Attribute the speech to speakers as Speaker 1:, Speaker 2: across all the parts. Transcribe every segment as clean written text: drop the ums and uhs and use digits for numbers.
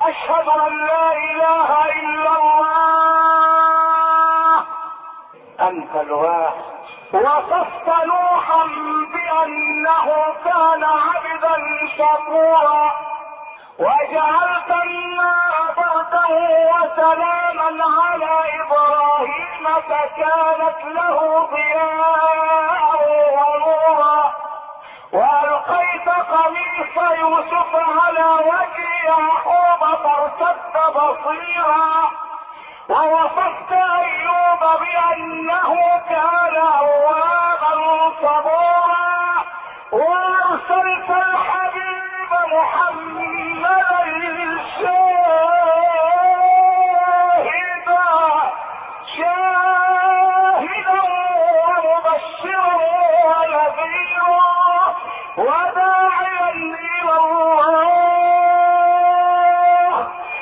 Speaker 1: أشهد أن لا إله إلا الله أنت الواحد. وصفت نوحا بأنه كان عبدا شكورا، وجعلت النار بردا وسلاما على إبراهيم فكانت له ضياء ونورا، وألقيت قميص يوسف على وجه يعقوب فارتد بصيرا، ووصفت أيوب بأنه كان أوابا صبورا، وأرسلت الحبيب محمدا شاهدا ومبشرا ونذيرا وداعيا إلى الله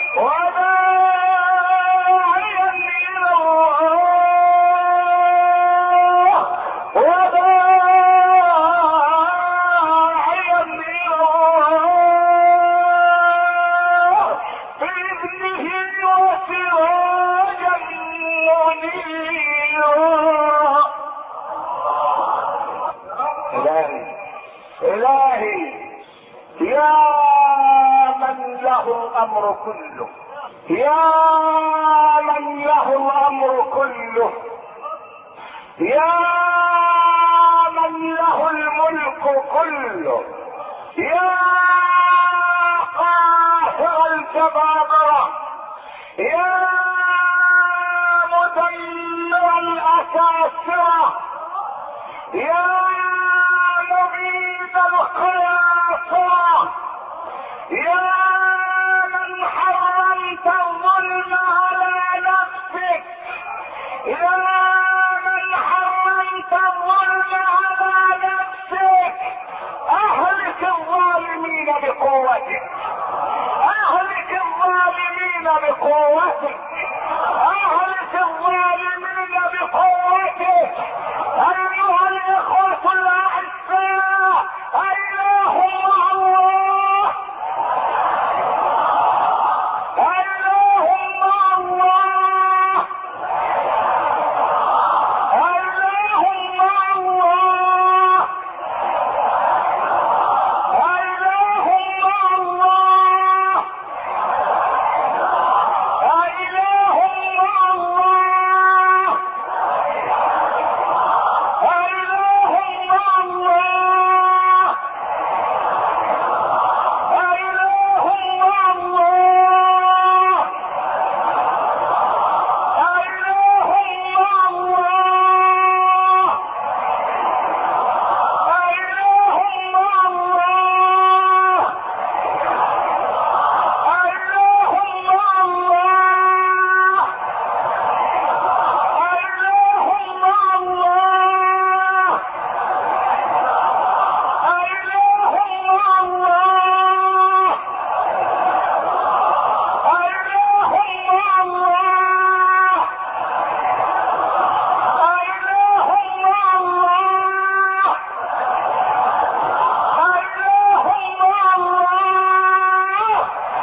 Speaker 1: وداعيا إلى الله وداعيا إلى الله بإذنه وسراجا منيرا. إلهي يا من له الأمر كله، يا من له الأمر كله، يا من له الملك كله، يا قاهر الجبابرة، يا مدمر الأكاسرة، يا مبيد القياصرة، يا من حرمت الظلم على نفسك، يا من حرمت الظلم على نفسك، اهلك الظالمين بقوتك، اهلك الظالمين بقوتك، اهلك الظالمين بقوتك. ايها الاخوة الاعزاء، اله مع الله، اله مع الله، اله مع الله، اله مع الله، اله مع الله، اله مع الله، اله مع الله، اله مع الله، اله مع الله، اله مع الله، اله مع الله، اله مع الله، اله مع الله، اله مع الله، اله مع الله.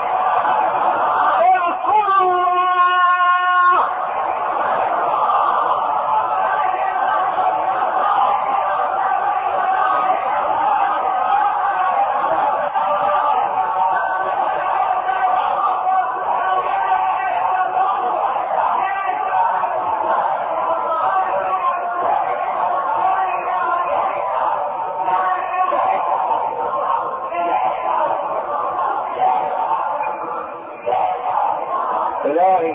Speaker 1: اذكر الله. إلهي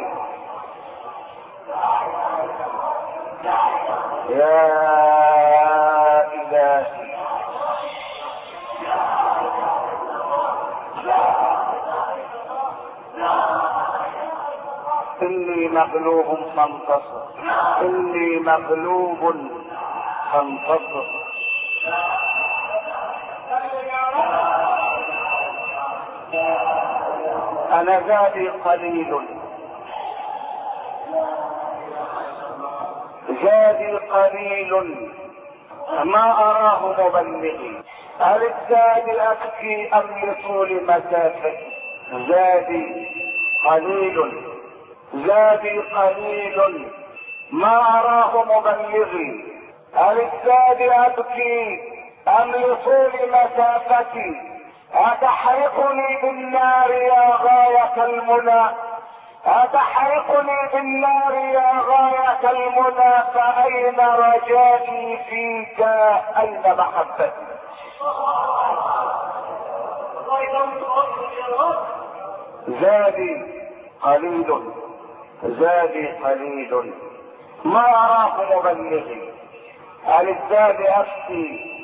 Speaker 1: يا إلهي إني مغلوب فانتصر، إني مغلوب فانتصر. أنا زادي قليل، زادي قليل ما أراه مبلغي، هل الزاد أبكي أم لطول مسافتي؟ زادي قليل، زادي قليل ما أراه مبلغي. أللزاد أبكي أم لطول مسافتي؟ أتحرقني بالنار يا غاية المنى؟ أتحرقني بالنار يا غاية المنى؟ فأين رجائي فيك؟ أين محبتي؟ زادي قليل، زادي قليل ما أراه مبلغي. أللزاد أبكي،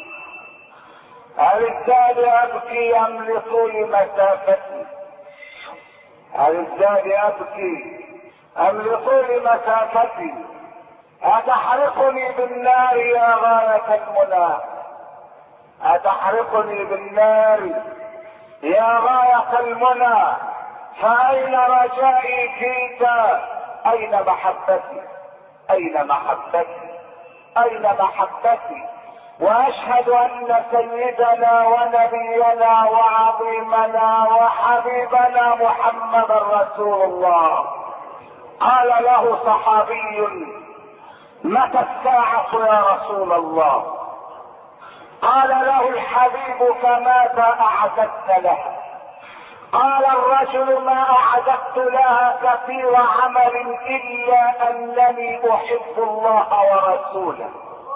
Speaker 1: أللزاد أبكي أم لطول مسافتي؟ أللزاد أبكي أم لطول مسافتي؟ أتحرقني بالنار يا غاية المنى؟ أتحرقني بالنار يا غاية المنى؟ فأين رجائي فيك؟ أين محبتي؟ أين محبتي؟ أين محبتي؟ وأشهد أن سيدنا ونبينا وعظيمنا وحبيبنا محمد رسول الله. قال له صحابي: متى الساعة يا رسول الله؟ قال له الحبيب: فماذا أعددت لها؟ قال الرجل: ما أعددت لها كثير عمل إلا أنني أحب الله ورسوله.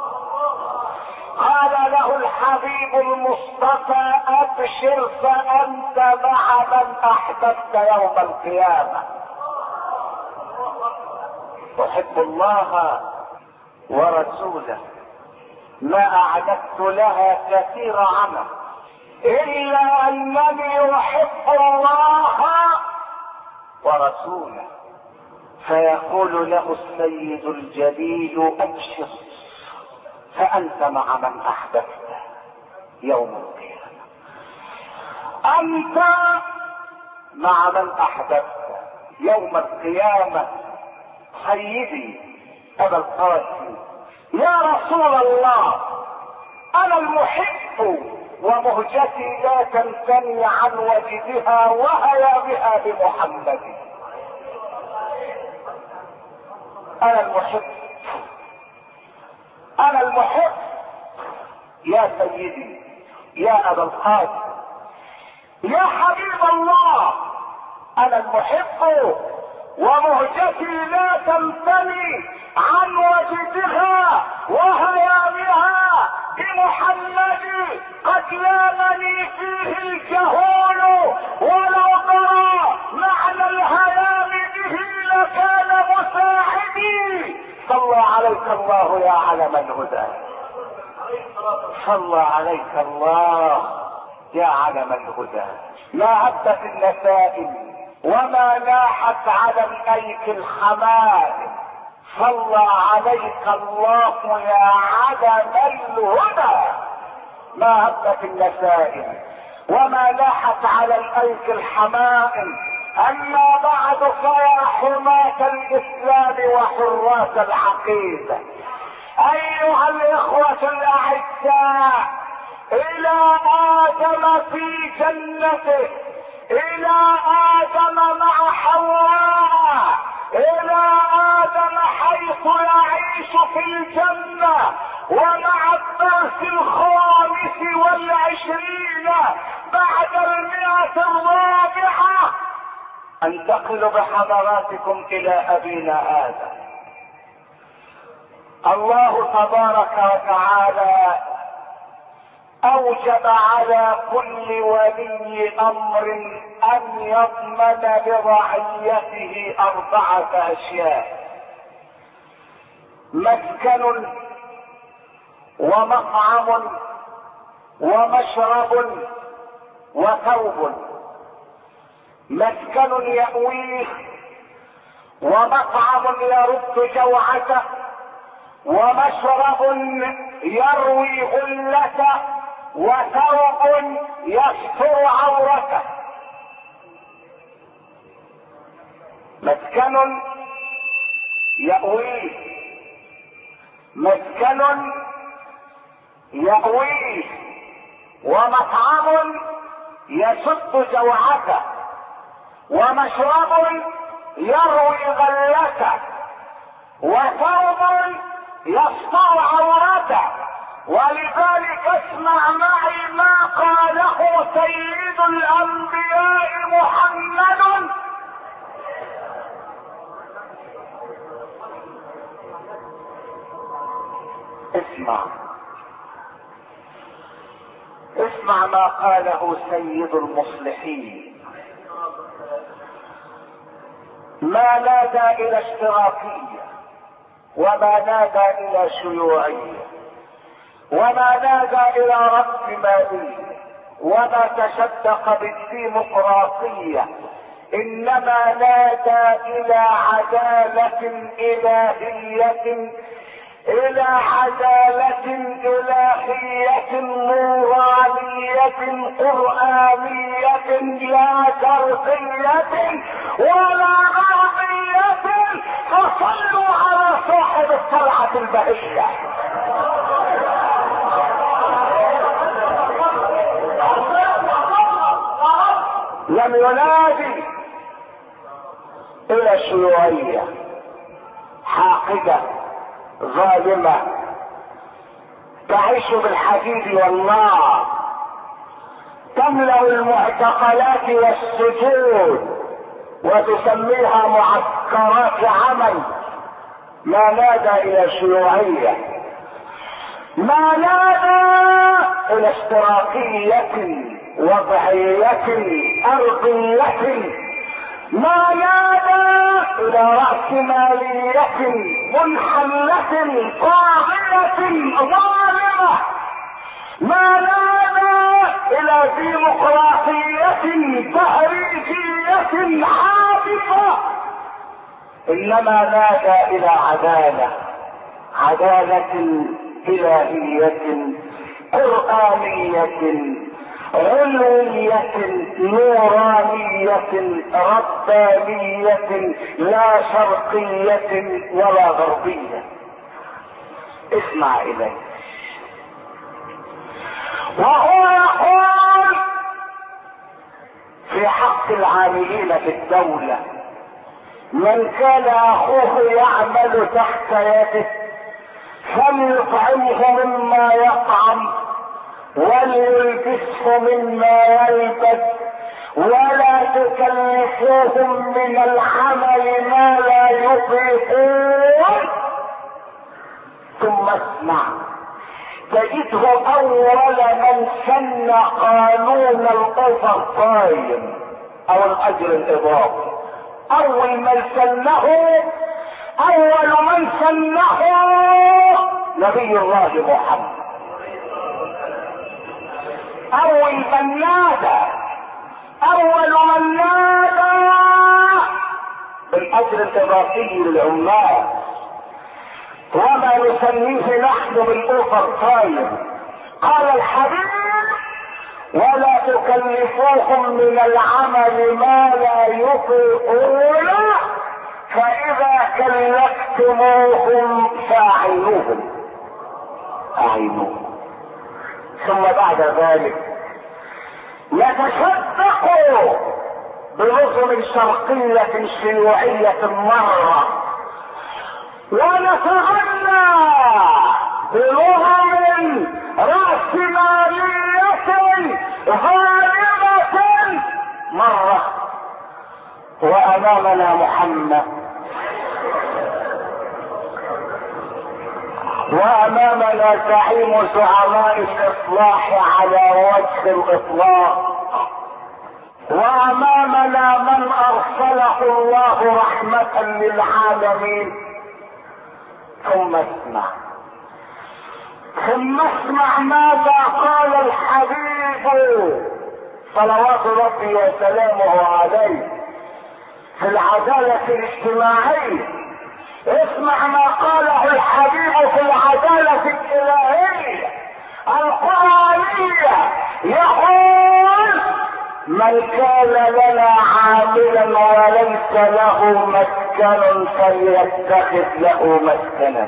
Speaker 1: قال له الحبيب المصطفى: أبشر فأنت مع من أحببت يوم القيامة. أحب الله ورسوله، ما أعددت لها كثير عمل إلا أنني أحب الله ورسوله. فيقول له السيد الجليل: أبشر فأنت مع من أحببت يوم القيامة. أنت مع من أحببت يوم القيامة. سيدي أبا القاسم: يا رسول الله، أنا المحب ومهجتي لا تنثني عن وجدها وهيا بها بمحمد. أنا المحب، أنا المحب يا سيدي يا أبا القاسم، يا حبيب الله. أنا المحب ومهجتي لا تنثني عن وجدها وهيا بها بمحمد. قد لامني فيه الجهول، ولو ترى معنى الهيام به لكان مساعدي. صلى عليك الله يا علم الهدى، صلى عليك الله يا علم الهدى. ما هبت النسائم وما لاحت على الايك الحمائم. صلى عليك الله يا علم الهدى. ما هبت النسائم وما لاحت على الايك الحمائم. اما بعد فيا حماة الاسلام وحراس العقيدة، ايها الاخوة الاعزاء، الى ادم في جنته، الى ادم مع حواء، الى ادم حيث يعيش في الجنة، ومع الدرس 25 بعد 100 انتقل بحضراتكم الى ابينا ادم. الله تبارك وتعالى اوجب على كل ولي امر ان يضمن لرعيته 4 اشياء: مسكن ومطعم ومشرب وثوب. مسكن يأويه، ومطعم يرد جوعته، ومشرب يروي غلته، وثوب يستر عورته. مسكن يأويه، مسكن يأويه، ومطعم يسد جوعته، ومشرب يروي غلته، وثوب يستر عورته. ولذلك اسمع معي ما قاله سيد الانبياء محمد اسمع ما قاله سيد المصلحين. ما نادى الى اشتراكية، وما نادى الى شيوعية، وما نادى الى رأسمالية، وما تشدق بالديمقراطية، انما نادى الى عدالة الهية، الى عدالة الهية نورانية قرآنية لا شرقية ولا غربية. فصلوا على صاحب الطلعة البهية. لم ينادي الى شيوعية حاقدة ظالمة تعيش بالحديد والنار، تملأ المعتقلات والسجون وتسميها معسكرات عمل. ما نادى الى شيوعية، ما نادى الى اشتراكية وضعية ارضية، ما نادى الى رأسمالية منحلة طاغية ظالمة، ما نادى الى ديمقراطية تهريجية حادثة، انما نادى الى عدالة الهية قرآنية علوية نورانية ربانية لا شرقية ولا غربية. اسمع اليه. وهو يقول في حق العاملين في الدولة: من كان اخوه يعمل تحت يده فليطعمه مما يطعم وليلبسه مما يلبس، ولا تكلفوهم من العمل ما لا يطيقون. ثم اسمع، تجده اول من سن قانون الاوفر تايم او الاجر الاضافي. اول من سنه نبي الله محمد. اول من نادى بالاجر الاضافي للعمال، وما نسميه نحن بالاوفر تايم. قال الحبيب: ولا تكلفوهم من العمل ما لا يطيقون، فاذا كلفتموهم فاعينوهم. ثم بعد ذلك يتصدقوا بنظم شرقية شيوعية مرة، ونتغنى بنظم رأسمالية غالبة مرة. وامامنا محمد، وامامنا زعيم زعماء الاصلاح على وجه الاطلاق، وامامنا من ارسله الله رحمة للعالمين. ثم اسمع ماذا قال الحبيب صلوات ربي وسلامه عليه في العدالة الاجتماعية. اسمع ما قاله الحبيب في العدالة الإلهية القرآنية. يقول: من كان لنا عاملا وليس له مسكن فليتخذ له مسكن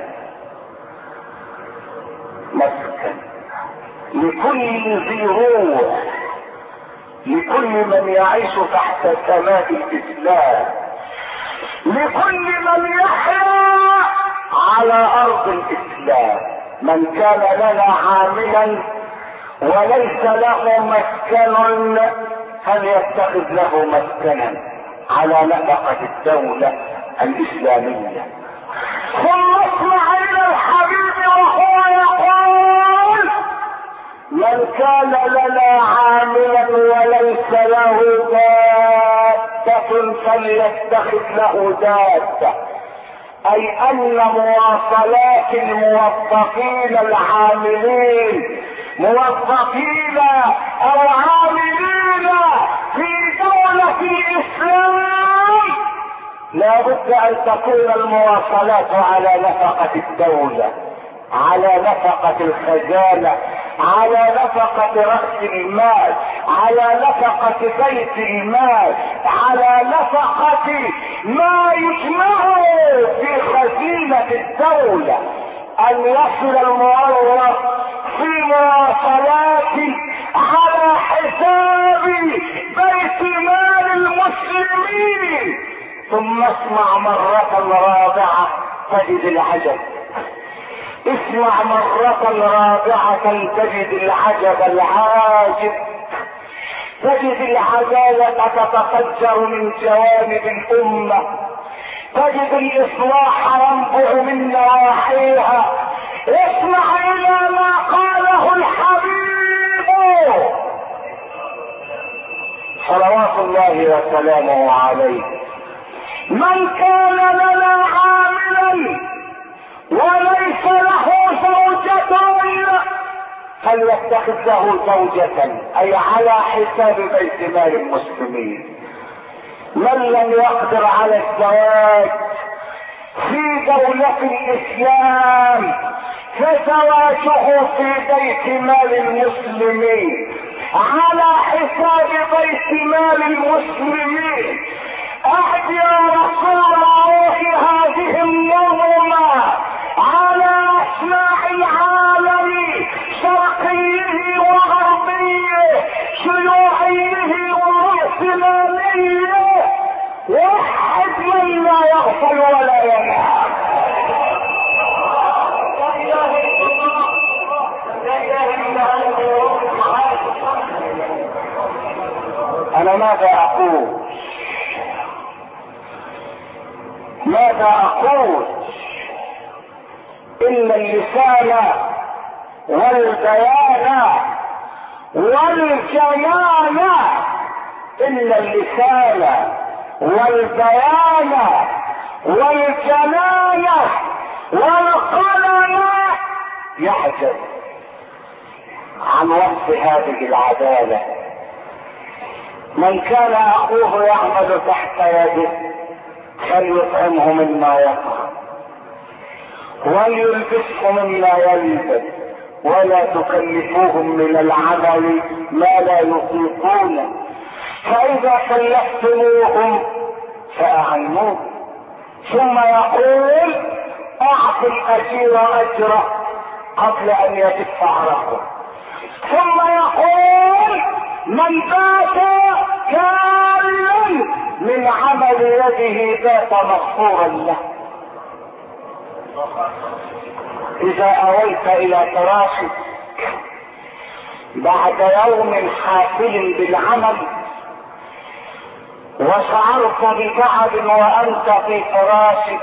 Speaker 1: لكل ذي روح لكل من يعيش تحت سماء الاسلام، لكل من يحيا على ارض الاسلام. من كان لنا عاملا وليس له مسكن فليتخذ له مسكنا على نفقة الدولة الاسلامية. ثم اسمع الى الحبيب وهو يقول: من كان لنا عاملا وليس له دابة فليتخذ له دابة، اي ان مواصلات الموظفين العاملين، موظفين او عاملين في دولة الاسلام، لا بد ان تكون المواصلات على نفقة الدولة، على نفقة الخزانة، على نفقة رأس المال، على نفقة بيت المال، على نفقة ما يجمع في خزينة الدولة. ان يصل الموظف في مواصلات على حساب بيت مال المسلمين. ثم اسمع مرة رابعة تجد العجب، اسمع مرة رابعة تجد العجب العاجب، تجد العدالة تتفجر من جوانب الأمة، تجد الإصلاح ينبع من نواحيها. اسمع إلى ما قاله الحبيب صلوات الله وسلامه عليه: من كان لنا عاملا وليس له زوجة فليتخذ له زوجة، اي على حساب بيت مال المسلمين. من لم يقدر على الزواج في دولة الاسلام فزواجه في بيت مال المسلمين على حساب بيت مال المسلمين. احد يا رسول الله هذه النظمة على اسماع العالم، شرقيه وغربيه، شيوعيه ورأسماليه، وحد من لا يغفل ولا ينام. انا ماذا اقول؟ ماذا اقول؟ ان اللسان والبيان والجنان، ان اللسان والبيان والجنان والقلم يعجز عن وصف هذه العدالة. من كان اخوه يعمل تحت يده فليطعمه مما يطعم وليلبسه مما يلبس، ولا تكلفوهم من العمل ما لا يطيقون، فاذا كلفتموهم فاعينوهم. ثم يقول: اعط الاجير اجره قبل ان يدف عرقه. ثم يقول: من بات كالا من عمل يده بات مغفورا له. اذا اويت الى فراشك بعد يوم حافل بالعمل وشعرت بتعب وانت في فراشك،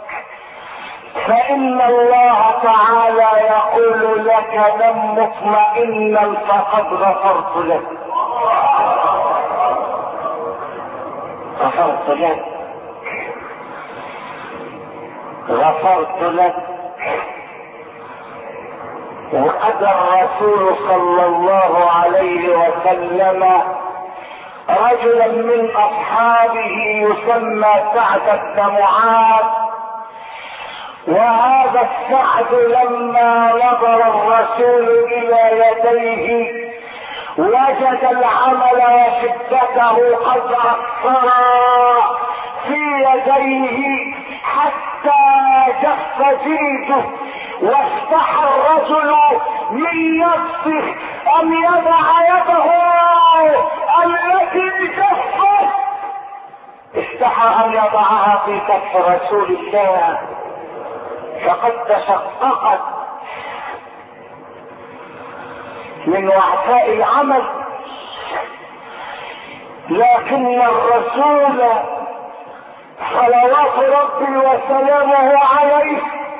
Speaker 1: فان الله تعالى يقول لك: نم مطمئنا فقد غفرت لك. غفرت لك، غفرت لك. وأتى الرسول صلى الله عليه وسلم رجلا من أصحابه يسمى سعد بن معاذ، وهذا السعد لما نظر الرسول إلى يديه وجد العمل وشدته قد أثرا في يديه حتى جف جلده، واستحى الرجل من نفسه ان يضع يده التي جفت استحى ان يضعها في كف رسول الله، فقد تشققت من وعثاء العمل، لكن الرسول صلوات ربي وسلامه عليه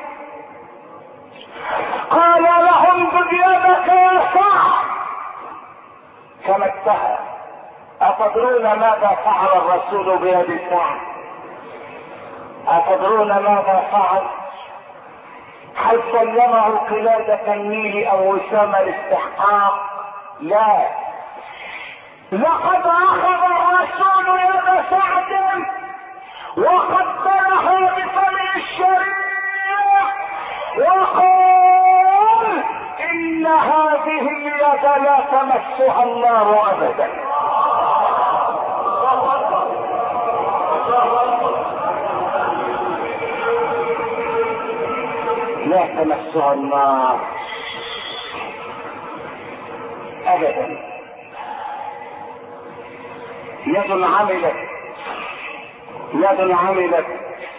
Speaker 1: قال لهم خذ يدك يا سعد، فمسها. أتدرون ماذا فعل الرسول بيد سعد؟ أتدرون ماذا فعل؟ هل سلمه قلادة النيل او وسام الاستحقاق؟ لا، لقد اخذ الرسول يد سعد وقبله بفمه الشريف وقال ان هذه اليد لا تمسها النار ابدا. لا تمسها النار ابدا. يد عملت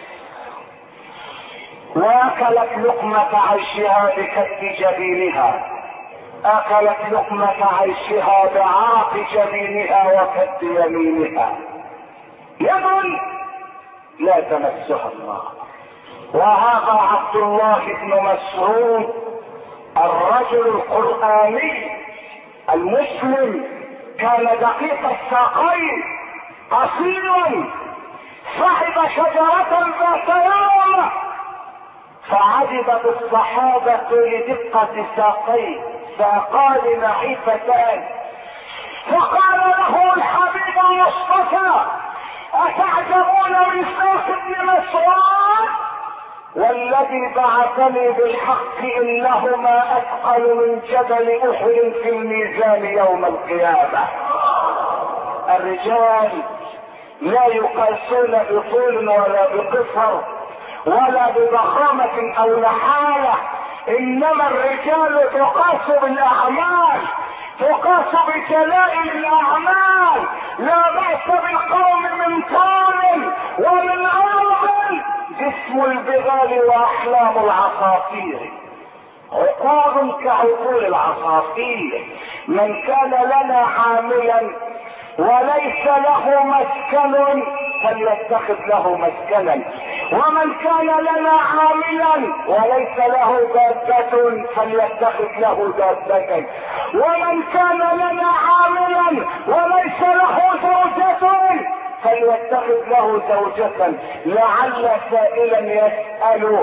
Speaker 1: واكلت لقمة عيشها بكف جبينها، اكلت لقمة عيشها بعاق جبينها وكف يمينها. يد لا تمسها النار. وهذا عبد الله بن مسعود الرجل القرآني المسلم، كان دقيق الساقين قصيرا، صعد شجرة ذات يوم فعجب بالصحابة لدقة ساقيه، ساقان نحيفتان، فقال له الحبيب المصطفى أتعجبون من ساق ابن مسعود؟ والذي بعثني بالحق انهما اثقل من جبل احد في الميزان يوم القيامة. الرجال لا يقاسون بطول ولا بقصر ولا بضخامة او نحالة، انما الرجال تقاس بالاعمال، تقاس بجلائل الاعمال. لا بأس بالقوم من طول ومن عرض، جسم البغال واحلام العصافير، عقاب كعقول العصافير. من كان لنا عاملا وليس له مسكن فليتخذ له مسكنا، ومن كان لنا عاملا وليس له دابة فليتخذ له دابة، ومن كان لنا عاملا وليس له زوجة فليتخذ له زوجة. لعل سائلا يسأل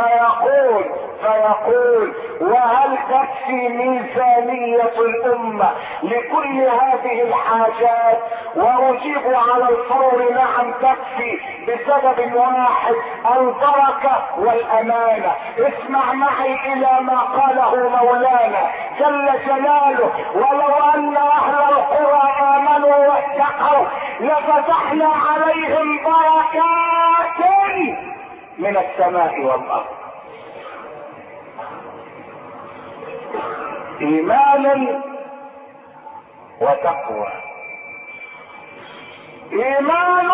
Speaker 1: فيقول وهل تكفي ميزانية الأمة لكل هذه الحاجات؟ وأجيب على الفور نعم تكفي، بسبب واحد: البركة والأمانة. اسمع معي إلى ما قاله مولانا جل جلاله: ولو أن أهل القرى آمنوا واتقوا لفتحنا عليهم بركات من السماء والأرض. إيمانا وتقوى. إيمان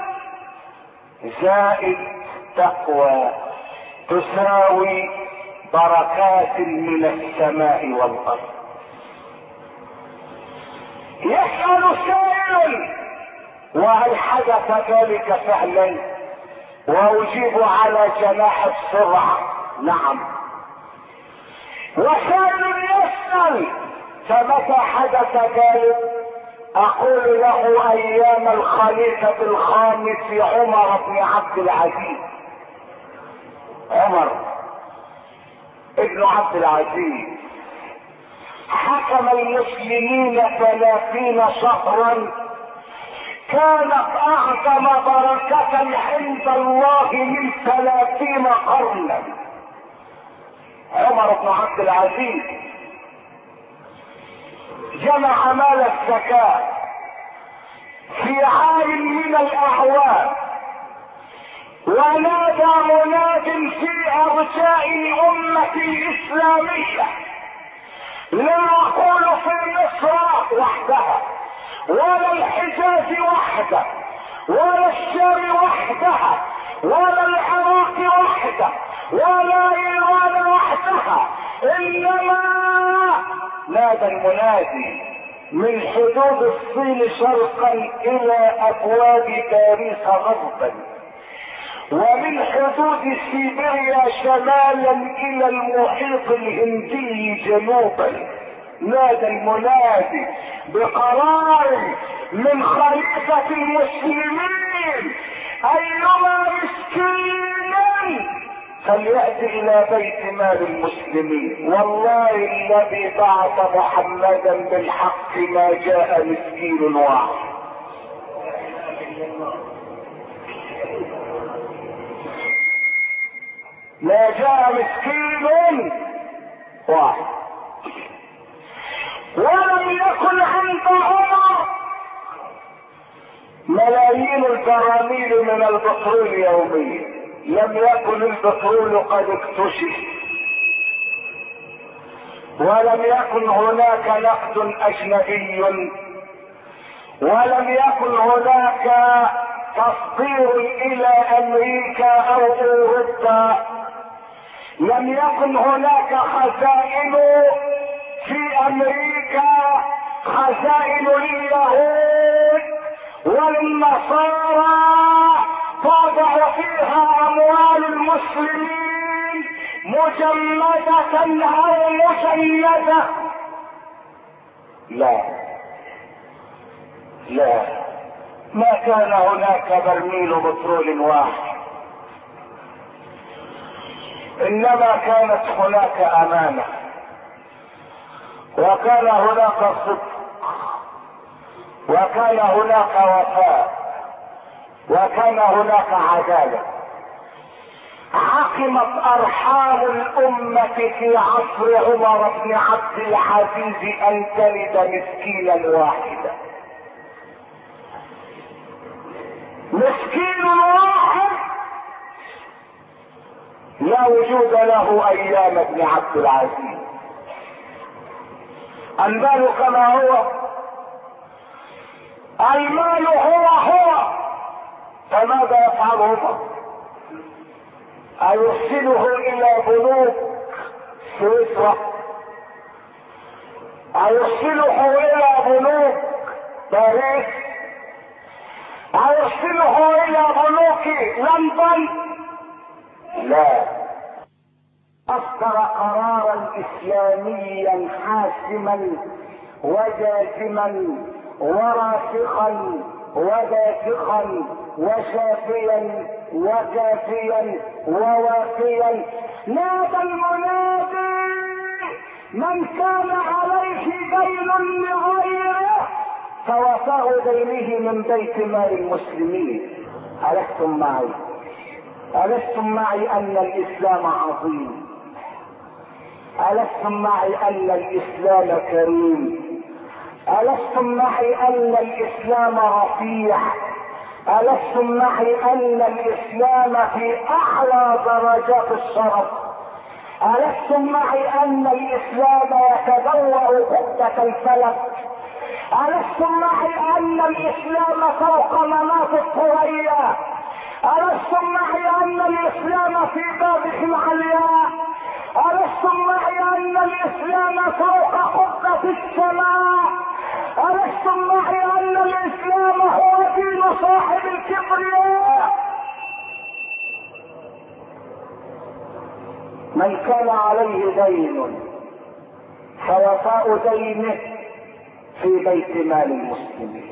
Speaker 1: زائد تقوى تساوي بركات من السماء والأرض. يسأل سائل: وهل حدث ذلك فعلا؟ وأجيب على جناح السرعة: نعم. وسائل يسأل: فمتى حدث ذلك؟ أقول له: أيام الخليفة الخامس عمر بن عبد العزيز. عمر ابن عبد العزيز حكم المسلمين 30 شهرا، كانت أعظم بركة عند الله من 30 قرنا. عمر بن عبد العزيز جمع مال الزكاة في عام من الأعوام، ونادى مناد في أرجاء الأمة الإسلامية، لا أقول في مصر وحدها ولا الحجاز وحده، ولا الشام وحدها، ولا العراق وحده، ولا ايران وحدها، انما نادى المنادي من حدود الصين شرقا الى ابواب باريس غربا، ومن حدود سيبيريا شمالا الى المحيط الهندي جنوبا. نادى المنادي بقرار من خليفة المسلمين: ايما مسكين فليأتي الى بيت مال المسلمين. والله الذي بعث محمدا بالحق ما جاء مسكين واحد. ما جاء مسكين واحد. ولم يكن عند عمر ملايين البراميل من البترول يوميا، لم يكن البترول قد اكتشف، ولم يكن هناك نقد اجنبي، ولم يكن هناك تصدير الى امريكا او اوروبا، لم يكن هناك خزائن في امريكا، خزائن لليهود وللنصارى توضع فيها اموال المسلمين مجمدة او مجندة. لا لا، ما كان هناك برميل بترول واحد، انما كانت هناك امانة، وكان هناك صدق، وكان هناك وفاء، وكان هناك عدالة. حكمت ارحام الامة في عصر عمر بن عبد العزيز ان تلد مسكينا واحدا. مسكين واحد لا وجود له ايام ابن عبد العزيز. المال كما هو، المال هو، فماذا يفعل عمر؟ أيرسله الى بنوك سويسرا؟ أيرسله الى بنوك باريس؟ أيرسله الى بنوك لندن؟ لا، اصدر قرارا اسلاميا حاسما وجازما وراسخا ودافقا وشافيا وكافيا ووافيا. نادى المنادي: من كان عليه دين لغيره فوفاه دينه من بيت مال المسلمين. ألستم معي؟ ألستم معي أن الإسلام عظيم؟ ألستم معي أن الإسلام كريم؟ ألستم معي أن الإسلام رفيع؟ ألستم معي أن الإسلام في أعلى درجات الشرف؟ ألستم معي أن الإسلام يتبوأ قبة الفلك؟ ألستم معي أن الإسلام فوق مناط الثريا؟ ألستم معي أن الإسلام في بابه العلياء؟ ألستم معي أن الإسلام فوق قبة السماء؟ ألستم معي أن الإسلام هو دين صاحب الكبرياء؟ من كان عليه دين فوفاء دينه في بيت مال المسلمين،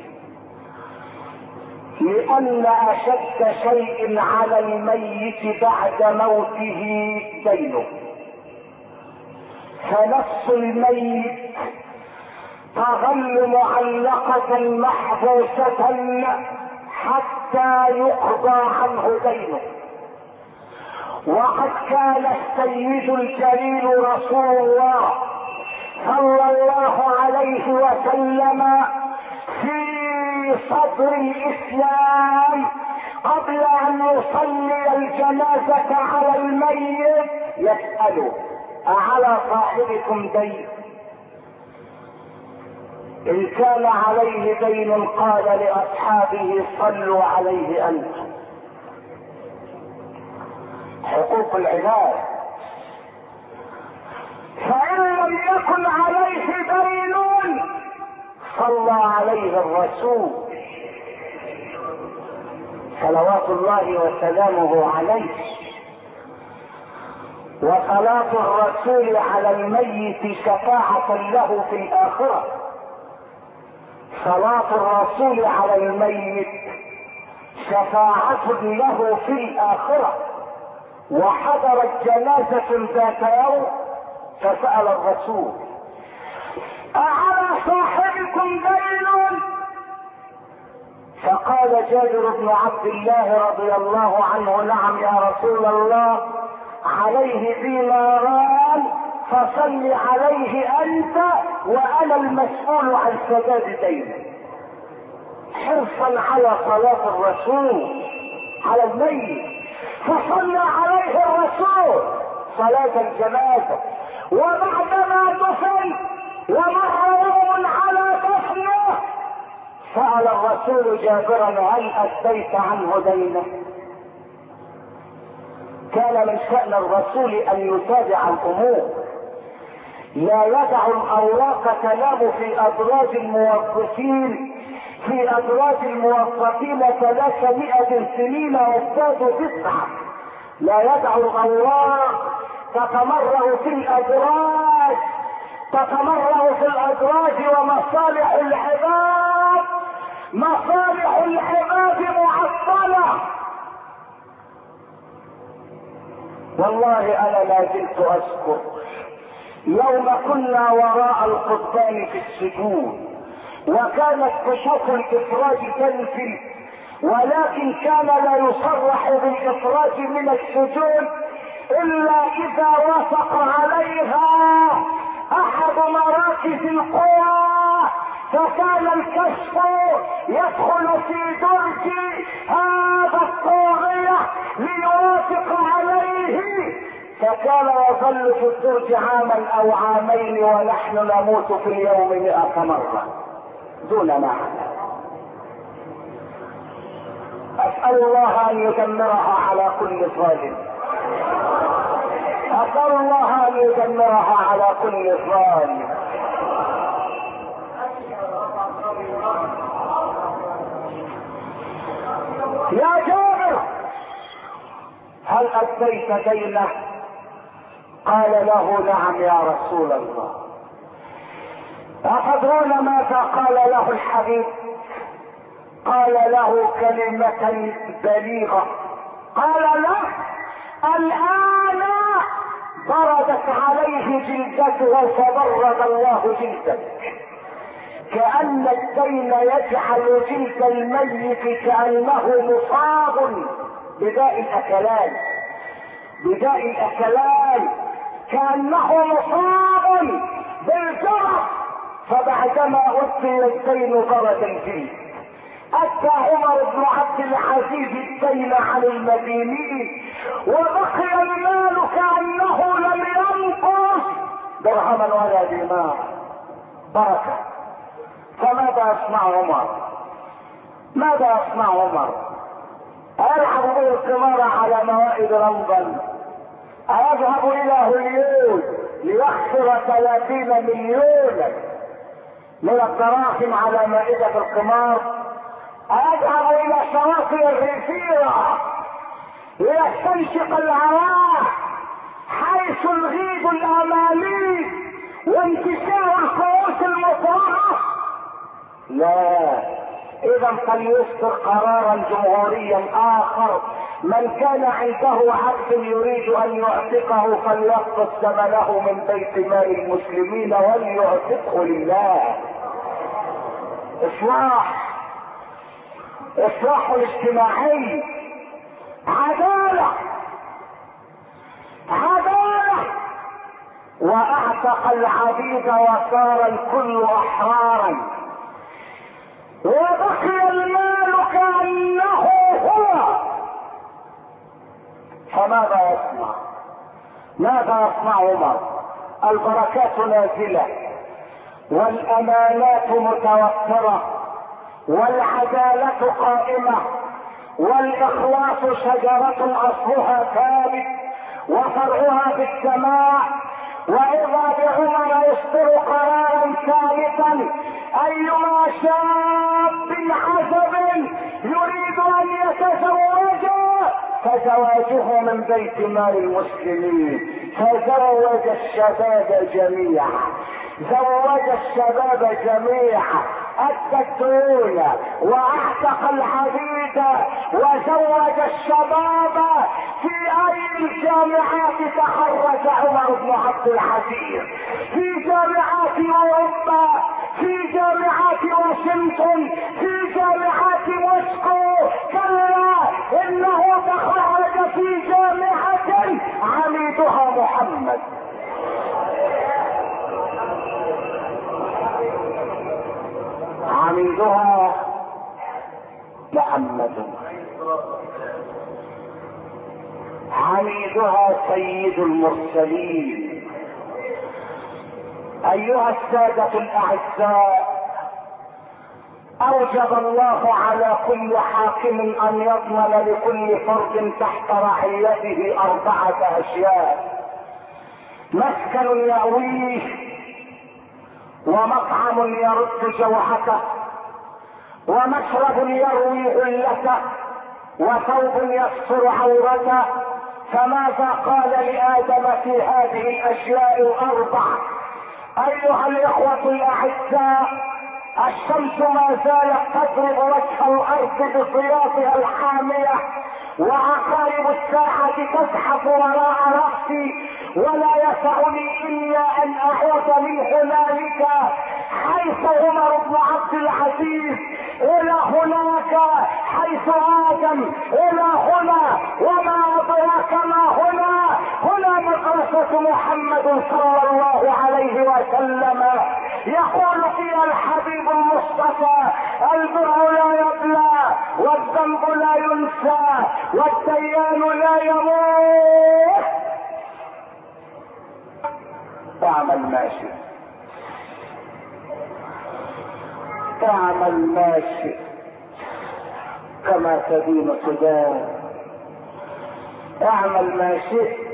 Speaker 1: لأن أشد شيء على الميت بعد موته دينه، فنفس الميت تظل معلقة محبوسة حتى يقضى عنه دينه. وقد كان السيد الجليل رسول الله صلى الله عليه وسلم في صدر الإسلام قبل أن يصلي الجنازة على الميت يسأله: أعلى صاحبكم دين؟ ان كان عليه دين قال لاصحابه صلوا عليه انتم. حقوق العباد. فان لم يكن عليه دين صلى عليه الرسول صلوات الله وسلامه عليه. وصلاة الرسول على الميت شفاعة له في الآخرة. صلاة الرسول على الميت شفاعة له في الآخرة. وحضرت جنازة ذات يوم فسأل الرسول: أعلى صاحبكم دين؟ فقال جابر بن عبد الله رضي الله عنه: نعم يا رسول الله، عليه ديناران فصل عليه انت وانا المسؤول عن سداد دينه. حرصا على صلاة الرسول على الميت فصلى عليه الرسول صلاة الجنازة. وبعدما دفن ومر يوم على دفنه سأل الرسول جابرا: هل أديت عنه دينه؟ كان من شأن الرسول أن يتابع الأمور، لا يدع الأوراق تنام في أدراج الموظفين 300 سنين وازدادوا 9. لا يدع الأوراق تتمرغ في الأدراج ومصالح العباد معطلة. والله انا لا زلت اذكر يوم كنا وراء القضبان في السجون، وكانت خطوط الافراج تنفي، ولكن كان لا يصرح بالافراج من السجون الا اذا وافق عليها احد مراكز القوى، فكان الكشف يدخل في درج هذا الطاغية ليوافق عليه، فكان يظل في الدرج عاما او عامين ونحن نموت في اليوم 100 مرة دون معنى. اسأل الله ان يدمرها على كل ظالم، اسأل الله ان يدمرها على كل ظالم. يا جابر هل اديت دينه؟ قال له: نعم يا رسول الله. أتدرون ماذا قال له الحبيب؟ قال له كلمة بليغة، قال له: الآن بردت عليه جلدته فبرد الله جلدك. كأن الدين يجعل جلد الميت كأنه مصاب بداء الأكلان، كأنه مصاب بالجرح، فبعدما ألقي الدين برد الجلد. أتى عمر بن عبد العزيز الدين عن المدينين وبقي المال كأنه لم ينقص درهما ولا دينار، بركة. فماذا يصنع عمر؟ أيلعب به القمار على موائد لندن؟ أيذهب إلى هوليود ليخسر 30 مليونا من الدراهم على مائدة القمار؟ أيذهب إلى شواطئ الريفيرا ليستنشق الهواء حيث الغيب الأماليك وانتشار الكؤوس المطرحة؟ لا. اذا فليصدر قرارا جمهوريا اخر: من كان عنده عبد يريد ان يعتقه فليقبض ثمنه من بيت مال المسلمين وليعتقه لله. اصلاح اجتماعي، عدالة. واعتق العبيد وصار الكل احرارا، وبقي المال كأنه هو. فماذا يصنع عمر؟ البركات نازلة والامانات متوفرة، والعدالة قائمة، والاخلاص شجرة اصلها ثابت وفرعها في السماء. واذا بعمر يصدر قرارا ثابتا ايما شاب عزب يريد ان يتزوج فزواجه من بيت مال المسلمين، فزوج الشباب جميعا، زوج الشباب جميعا، ادى الديون واعتق العبيد وزوج الشباب. في اي الجامعات تخرج عمر بن عبد العزيز؟ في جامعات اوروبا، في جامعات واشنطن، في جامعات موسكو. كلا انه تخرج في جامعة عميدها محمد. عميدها محمد، عميدها سيد المرسلين. ايها السادة الاعزاء، اوجب الله على كل حاكم ان يضمن لكل فرد تحت رعيته 4 اشياء: مسكن يأويه، ومطعم يرد جوعته، ومشرب يروي علته، وثوب يستر عورته. فماذا قال لآدم في هذه الاشياء 4؟ ايها الاخوة الاعزاء، الشمس ما زالت تضرب وجه الارض بصياصها الحامية، وعقارب الساعة تزحف وراء رأسي، ولا يسعني الا ان اعود من هنالك حيث عمر بن عبد العزيز الى هناك حيث ادم الى هنا. وما ادراك ما هنا؟ هنا مدرسة محمد صلى الله عليه وسلم. يقول فيها الحبيب المصطفى: البر لا يبلى، والذنب لا ينسى، والديان لا يموت. اعمل ماشي، اعمل ماشي، كما تدين تدان. اعمل ما شئت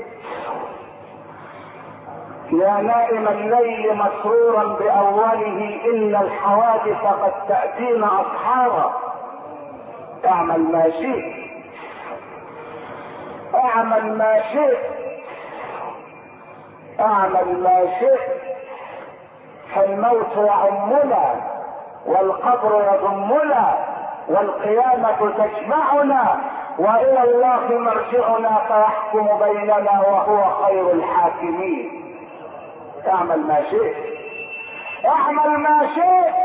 Speaker 1: يا نائم الليل مسرورا باوله، ان الحوادث قد تأتينا اصحابا. اعمل ما شئت، اعمل ما شئت، اعمل ما شئت، فالموت يعمنا، والقبر يضمنا، والقيامة تجمعنا، والى الله مرجعنا فيحكم بيننا وهو خير الحاكمين. اعمل ما شئت، اعمل ما شئت،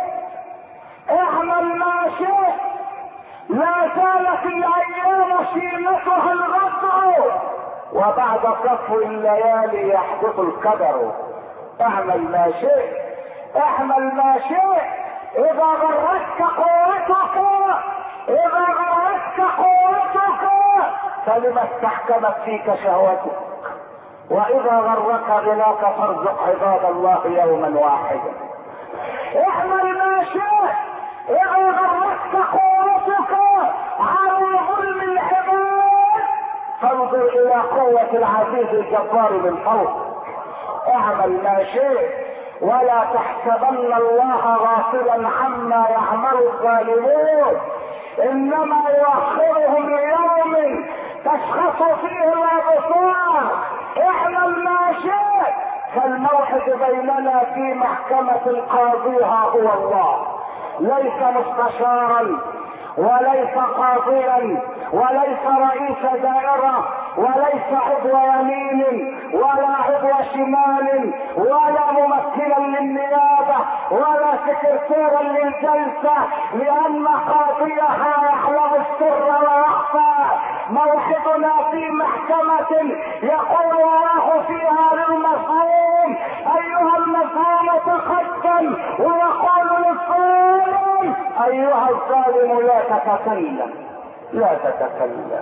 Speaker 1: اعمل ما شئت. لا زالت الايام شيمتها الغدر، وبعد صفو الليالي يحدث القدر. اعمل ما شئت، اعمل ما شئت. اذا غرتك قوتك، اذا غرتك قوتك فلما استحكمت فيك شهوتك، واذا غرك غناك فارزق عباد الله يوما واحدا. اعمل ما شئت. اذا غرتك قوتك على ظلم العباد فانظر الى قوة العزيز الجبار من فوق. اعمل ما شئت، ولا تحسبن الله غافلا عما يعمل الظالمون، انما يؤخرهم ليوم تشخص فيه الابصار. اعمل ما شئت، فالموعد بيننا في محكمة قاضيها هو الله، ليس مستشارا وليس قاضيا وليس رئيس دائرة وليس عضو يمين ولا عضو شمال ولا ممثلا للنيابة ولا سكرتيرا للجلسة، لان قاضيها يعلم السر ويخفى. موعدنا في محكمة يقول الله فيها للمظلوم: ايها المظلوم تقدم، ويقول للظالم: ايها الظالم لا تتكلم، لا تتكلم.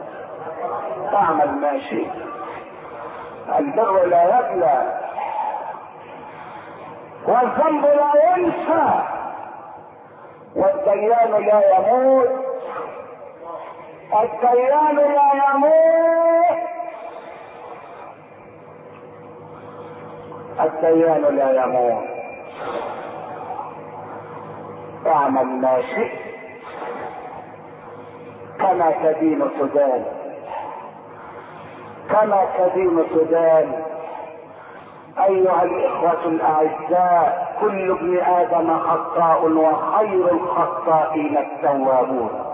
Speaker 1: اعمل ما شئت، البر لا يبلى. والذنب لا ينسى، والديان لا يموت، الديان لا يموت، الديان لا يموت. اعمل ما شئت كما تدين تدان، كما تدين تدان. ايها الاخوة الاعزاء، كل ابن ادم خطاء وخير الخطائين التوابون.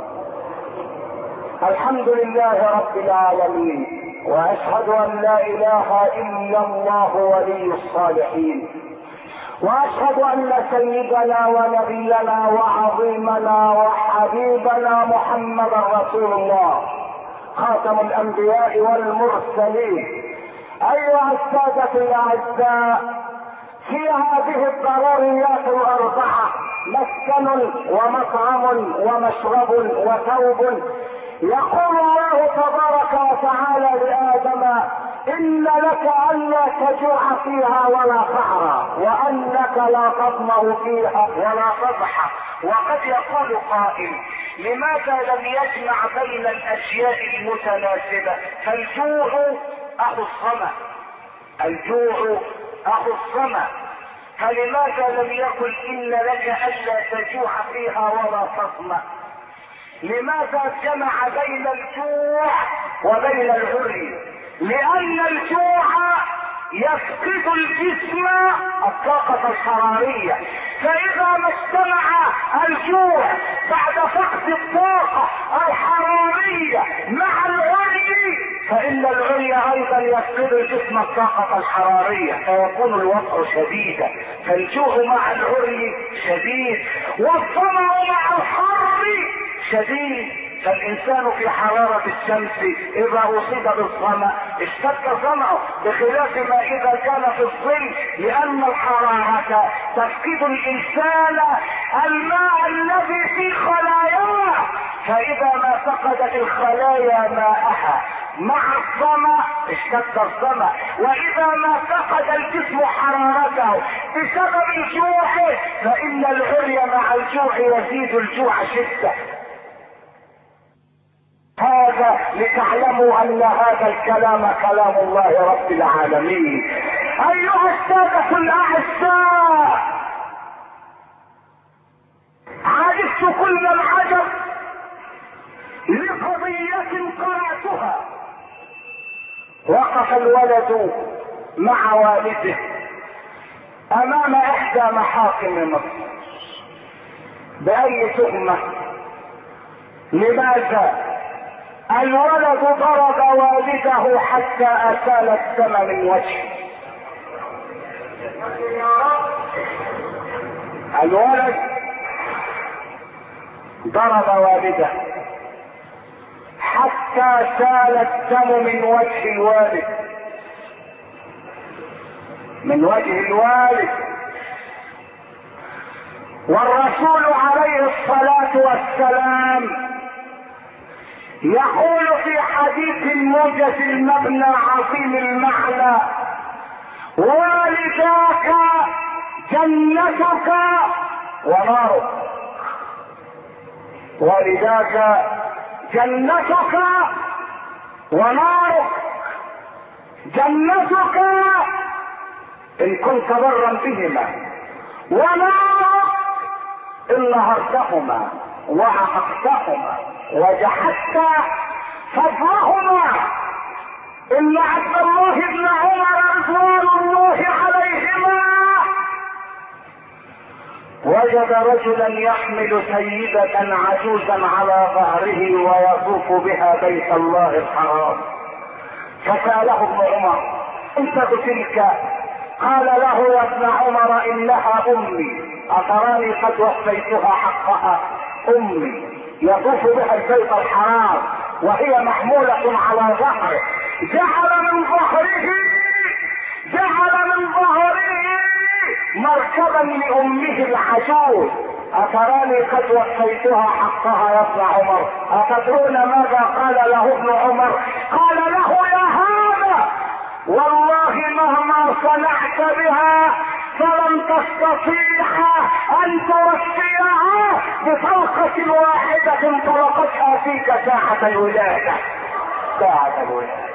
Speaker 1: الحمد لله رب العالمين، واشهد ان لا اله الا الله ولي الصالحين، واشهد ان سيدنا ونبينا وعظيمنا وحبيبنا محمدا رسول الله خاتم الانبياء والمرسلين. ايها السادة الاعزاء، في هذه الضروريات الاربعة مسكن ومطعم ومشرب وثوب، يقول الله تبارك وتعالى لآدم: إن لك ألا تجوع فيها ولا تعرى، وأنك لا تظمأ فيها ولا تضحى. وقد يقول قائل: لماذا لم يجمع بين الأشياء المتناسبة؟ فالجوع أخو الظمأ، الجوع أخو الظمأ، فلماذا لم يقل إن لك ألا تجوع فيها ولا تظمأ؟ لماذا جمع بين الجوع وبين العري؟ لأن الجوع يفقد الجسم الطاقة الحرارية، فإذا ما اجتمع الجوع بعد فقد الطاقة الحرارية مع العري، فإن العري أيضا يفقد الجسم الطاقة الحرارية، فيكون الوضع شديدا. فالجوع مع العري شديد، والظمأ مع الحر شديد. فالانسان في حرارة الشمس اذا اصيب بالظمأ اشتد ظمأه، بخلاف ما اذا كان في الظل، لان الحرارة تفقد الانسان الماء الذي في خلاياه، فاذا ما فقدت الخلايا ماءها مع الظمأ اشتد الظمأ، واذا ما فقد الجسم حرارته بسبب الجوع فان العري مع الجوع يزيد الجوع شدة. هذا لتعلموا ان هذا الكلام كلام الله رب العالمين. ايها السادة الاعزاء، عجبت كل العجب لقضية قرأتها. وقف الولد مع والده امام احدى محاكم مصر باي تهمة. لماذا؟ الولد ضرب والده حتى اسال الدم من وجهه. الولد ضرب والده حتى سال الدم من وجه الوالد، من وجه الوالد. والرسول عليه الصلاة والسلام يقول في حديث موجز المبنى عظيم المعنى: والداك جنتك ونارك، والداك جنتك ونارك. جنتك ان كنت برا بهما، ونارك ان نهرتهما وعققتهما وجحدت فضلهما. ان عبد الله بن عمر رضوان الله عليهما وجد رجلا يحمل سيدة عجوزا على ظهره ويطوف بها بيت الله الحرام، فسأله ابن عمر: انت بتلك؟ قال له: يا ابن عمر انها امي، اتراني قد وفيتها حقها. امي يطوف بها البيت الحرام وهي محمولة على ظهره. جعل من ظهره مركبا لامه العجوز. اتراني قد وفيتها حقها يا ابن عمر. اتدرون ماذا قال له ابن عمر؟ قال له: يا هذا والله مهما صنعت بها فلم تستطيع ان توفيها بطلقة واحدة طلقتها فيك ساعة الولادة. ساعة الولادة.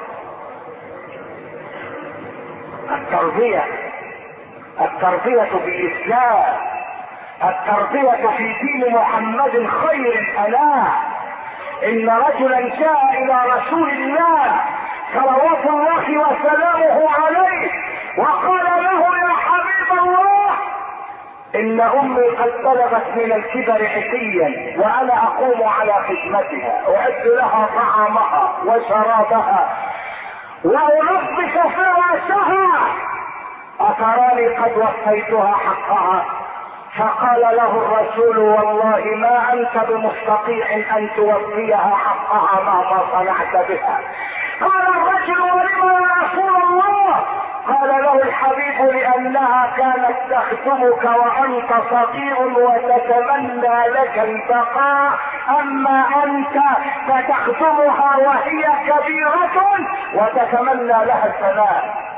Speaker 1: التربية في الإسلام، التربية في دين محمد خير الأنام. إن رجلا جاء إلى رسول الله صلوات الله وسلامه عليه وقال له: يا حبيب الله، إن أمي قد بلغت من الكبر عتيا وأنا أقوم على خدمتها، أعد لها طعامها وشرابها وأنظف فراشها، أتراني قد وفيتها حقها؟ فقال له الرسول: والله ما أنت بمستطيع أن توفيها حقها مهما صنعت بها. قال الرجل: ولم يا رسول الله؟ قال له الحبيب: لأنها كانت تخدمك وأنت صغير وتتمنى لك البقاء، أما أنت فتخدمها وهي كبيرة وتتمنى لها الفناء.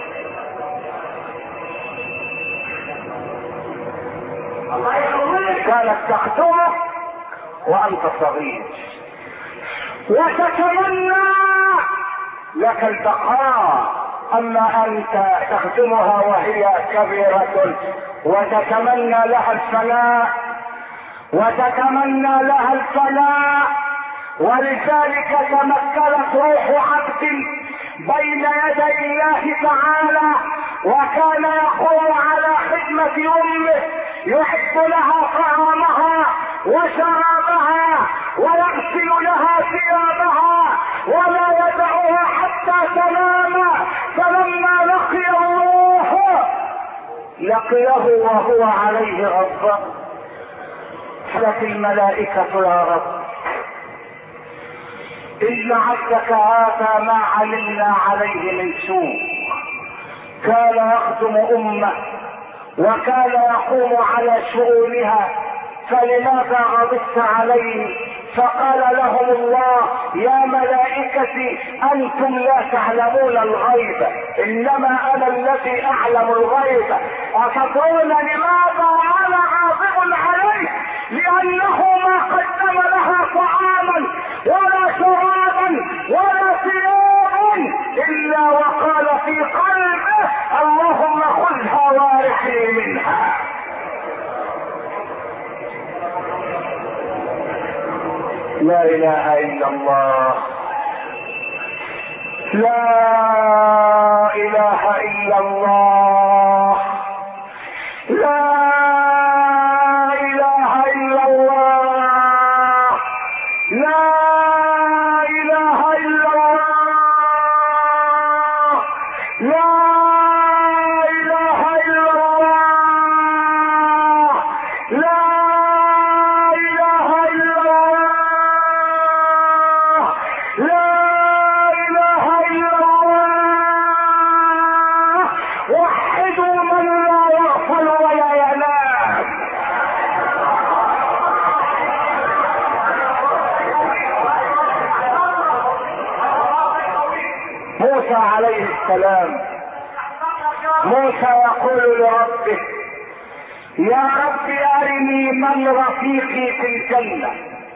Speaker 1: كانت تخدمك وأنت صغير وتتمنى لك البقاء، أما أنت تخدمها وهي كبيرة وتتمنى لها الفناء ولذلك تمثلت روح عبد بين يدي الله تعالى وكان يقوم على خدمة أمه، يحب لها طعامها وشرابها ويغسل لها ثيابها ولا يدعها حتى تنام. فلما لقيه وهو عليه غضبان، قالت الملائكة: يا رب، إن عبدك هذا ما علمنا عليه من سوء، كان يخدم أمه وكان يقوم على شؤونها، فلماذا غضبت عليه؟ فقال لهم الله: يا ملائكتي، أنتم لا تعلمون الغيب، إنما أنا الذي أعلم الغيب. أتدرون لماذا أنا غاضب عليه؟ لأنه ما قدم لها طعاما ولا شرابا ولا ثيابا إلا وقال في قلبه: اللهم خذها وارحني منها. لا إله إلا الله، لا إله إلا الله، لا إله إلا الله، لا إله إلا الله، لا إله إلا الله، لا موسى عليه السلام. موسى يقول لربه: يا رب أرني من رفيقي في الجنة.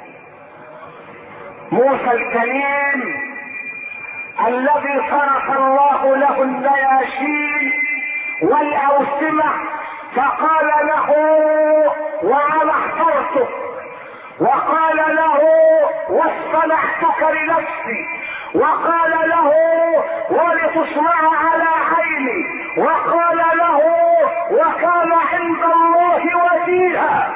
Speaker 1: موسى الكريم الذي صرف الله له النياشين والأوسمة، فقال له: وأنا اخترتك، وقال له: واصطنعتك لنفسي، وقال له: ولتصنع على عيني، وقال له: وكان عند الله وجيها.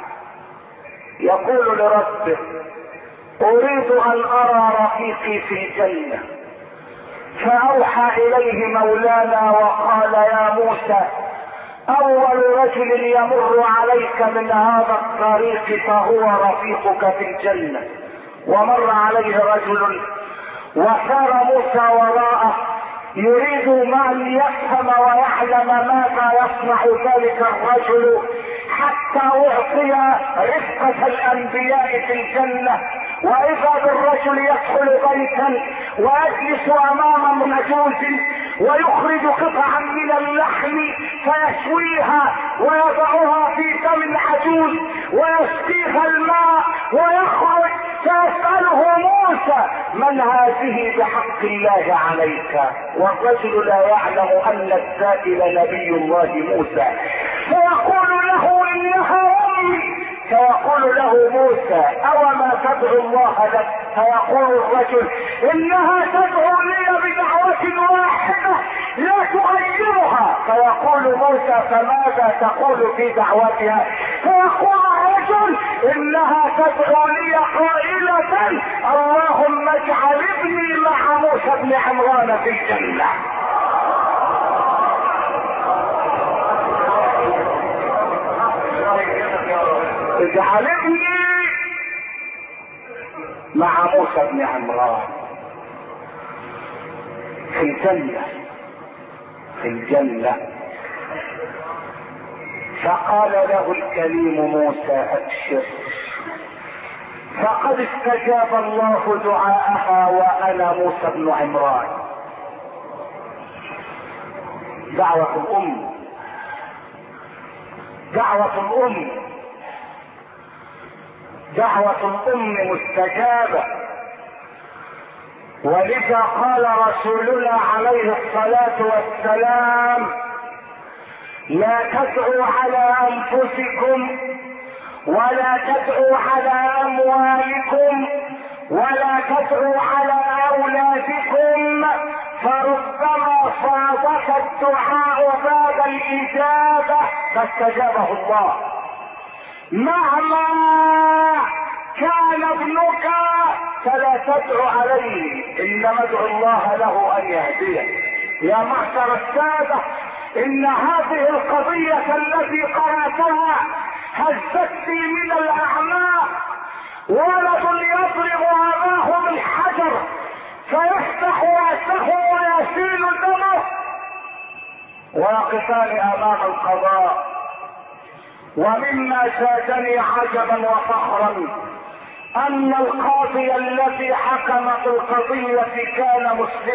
Speaker 1: يقول لربه: أريد أن أرى رفيقي في الجنة. فأوحى إليه مولانا وقال: يا موسى، أول رجل يمر عليك من هذا الطريق فهو رفيقك في الجنة. ومر عليه رجل وسار موسى وراءه يريد أن يفهم ويعلم ماذا يصنع ذلك الرجل، حتى أعطي رفقة الأنبياء في الجنة. وإذا بالرجل يدخل بيتا ويجلس أمام عجوز ويخرج قطعا من اللحم فيشويها ويضعها في فم عجوز ويسقيها الماء ويخرج فيسأله موسى من هذه بحق الله عليك؟ والرجل لا يعلم ان السائل نبي الله موسى، فيقول له انها امي، فيقول له موسى اوما تدعو الله لك؟ فيقول الرجل انها تدعو لي بدعوة واحدة لا تغيرها. فيقول موسى فماذا تقول في دعوتها؟ فيقول الرجل انها تدعو لي قائلة اللهم اجعل ابني مع موسى بن عمران في الجنة. اجعل ابني مع موسى بن عمران في الجنة، في الجنة. فقال له الكريم موسى ابشر، فقد استجاب الله دعاءها وانا موسى بن عمران. دعوة الام، دعوة الام، دعوة الام مستجابة. ولذا قال رسولنا عليه الصلاة والسلام لا تدعوا على انفسكم ولا تدعوا على اموالكم ولا تدعوا على اولادكم فربما صادف الدعاء باب الاجابة فاستجابه الله. مهما كان ابنك فلا تدعو عليه، انما ادعو الله له ان يهديه. يا معشر السادة، ان هذه القضية التي قرأتها هزتني من الاعماق. ولد يضرب اباه بالحجر فيفتح راسه ويسيل دمه ويقفان امام القضاء. ومما زادني عجبا وفخرا ان القاضي الذي حكم في القضية كان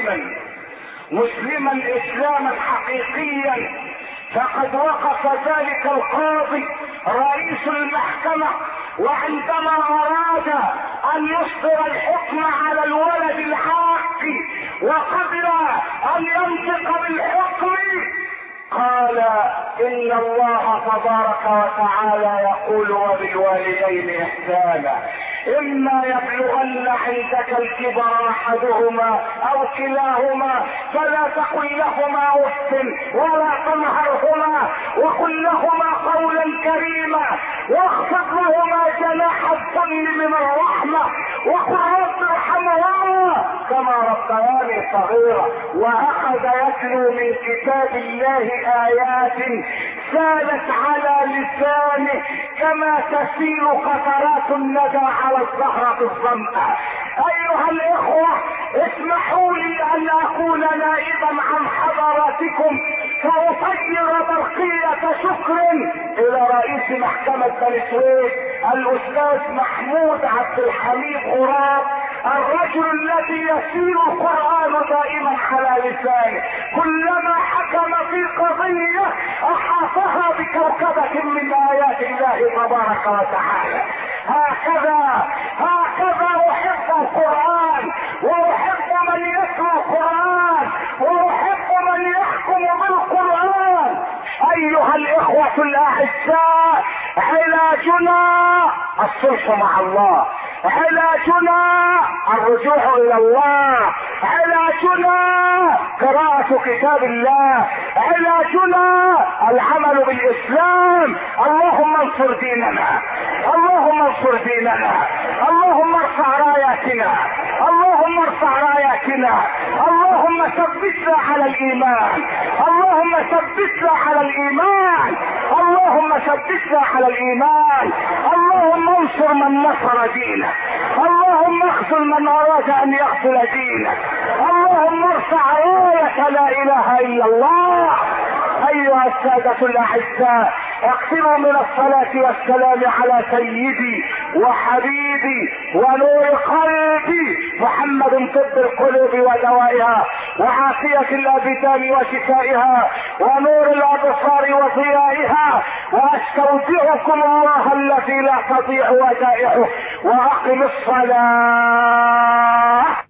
Speaker 1: مسلما اسلاما حقيقيا. فقد وقف ذلك القاضي رئيس المحكمة وعندما اراد ان يصدر الحكم على الولد العاق وقبل ان ينطق بالحكم قال ان الله تبارك وتعالى يقول وبالوالدين احسانا اما يبلغن عندك الكبر احدهما او كلاهما فلا تقل لهما اف ولا تنهرهما وقل لهما قولا كريما واخفض لهما جناح الذل من الرحمة وقل رب ارحمهما كما ربياني صغيرا. واخذ يتلو من كتاب الله ايات سالت على لسانه كما تسيل قطرات الندى على الزهرة الظمأ. ايها الاخوة، اسمحوا لي ان اكون نائبا عن حضراتكم فاطير برقية شكر الى رئيس محكمة بني سويف الاستاذ محمود عبد الحميد غراب، الرجل الذي يسير القرآن دائما على لسانه. كلما حكم في قضية احاطها بكوكبة من ايات الله تبارك وتعالى. هكذا احب القرآن واحب من يتلو القرآن واحب من يحكم بالقرآن. ايها الاخوة الاعزاء، علاجنا الصلح مع الله، علاجنا الرجوع الى الله، علاجنا قراءة كتاب الله، علاجنا العمل بالاسلام. اللهم انصر ديننا، اللهم انصر ديننا، اللهم ارفع راياتنا، اللهم ارفع راياتنا، اللهم ثبتنا على الايمان، اللهم ثبتنا على الايمان، اللهم ثبتنا على الايمان. اللهم انصر من نصر دينك، اللهم اخذل من اراد ان يخذل دينك، اللهم ارفع راية لا اله الا الله. ايها السادة الاعزاء، اكثروا من الصلاة والسلام على سيدي وحبيبي ونور قلبي محمد، طب القلوب ودوائها وعافية الابدان وشفائها ونور الابصار وضيائها، واستودعكم الله الذي لا تضيع ودائعه، واقم الصلاة.